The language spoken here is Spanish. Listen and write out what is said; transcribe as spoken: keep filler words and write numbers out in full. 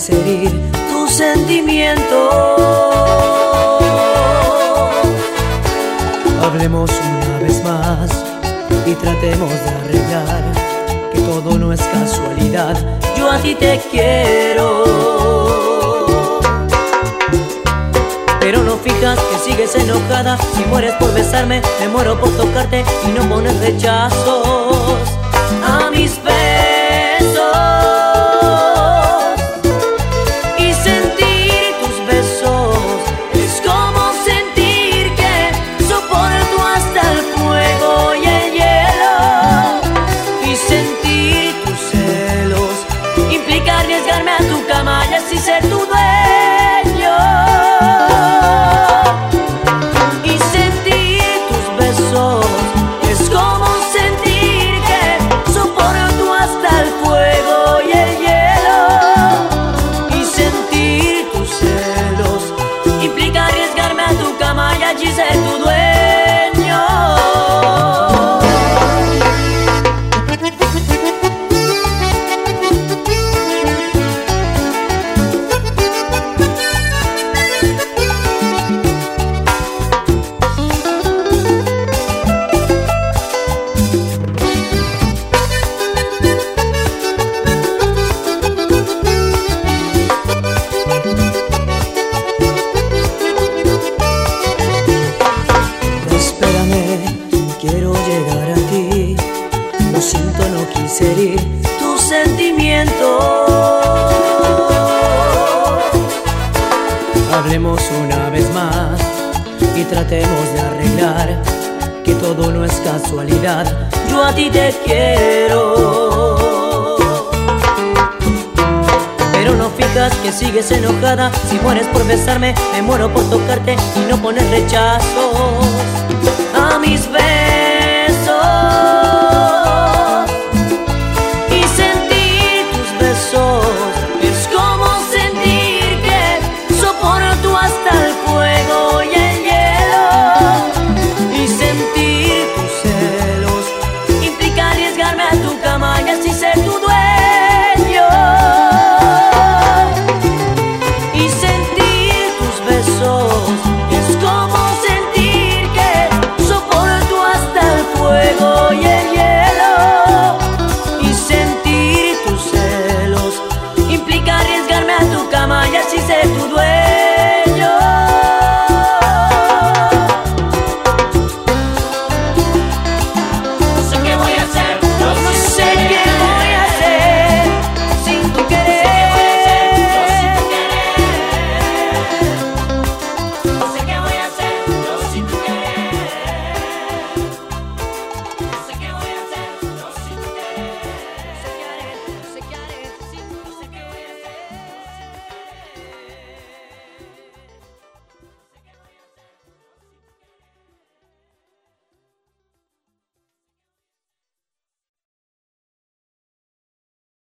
quise herir tus sentimientos. Hablemos una vez más y tratemos de arreglar que todo no es casualidad. Yo a ti te quiero, pero no fijas que sigues enojada. Si mueres por besarme, me muero por tocarte y no pones rechazos a mis besos. Y sentir tus besos es como sentir que soporto hasta el fuego y el hielo. Y sentir tus celos implica arriesgarme a tu cama y así ser tu dueño. Allí ser tu dueño. Quiero llegar a ti, lo siento, no quise herir tus sentimientos. Hablemos una vez más y tratemos de arreglar que todo no es casualidad. Yo a ti te quiero, pero no fijas que sigues enojada. Si mueres por besarme, me muero por tocarte y no poner rechazos a mis besos.